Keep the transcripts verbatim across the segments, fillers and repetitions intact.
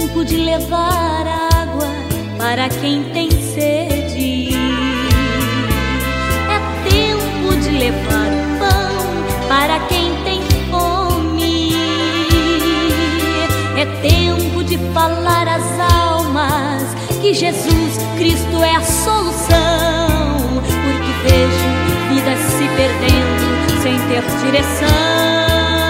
tempo de levar água para quem tem sede. É tempo de levar pão para quem tem fome. É tempo de falar às almas que Jesus Cristo é a solução, porque vejo vidas se perdendo sem ter direção.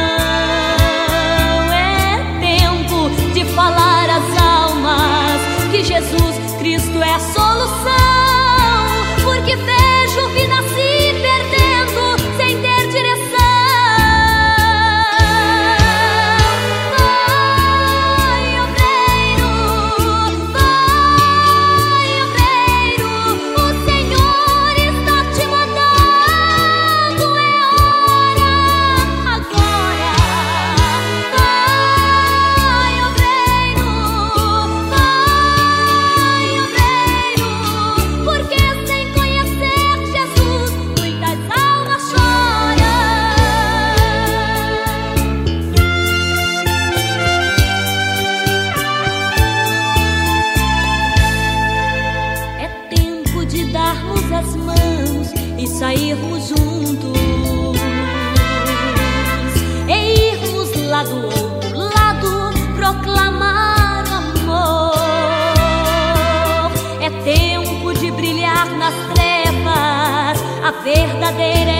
Falar às almas que Jesus Cristo é a solução, porque vejo vida se perdendo sem ter direção. Vai, obreiro, vai, obreiro, o Senhor está te mandando, é hora agora. As mãos e sairmos juntos, e irmos lá do outro lado proclamar amor. É tempo de brilhar nas trevas a verdadeira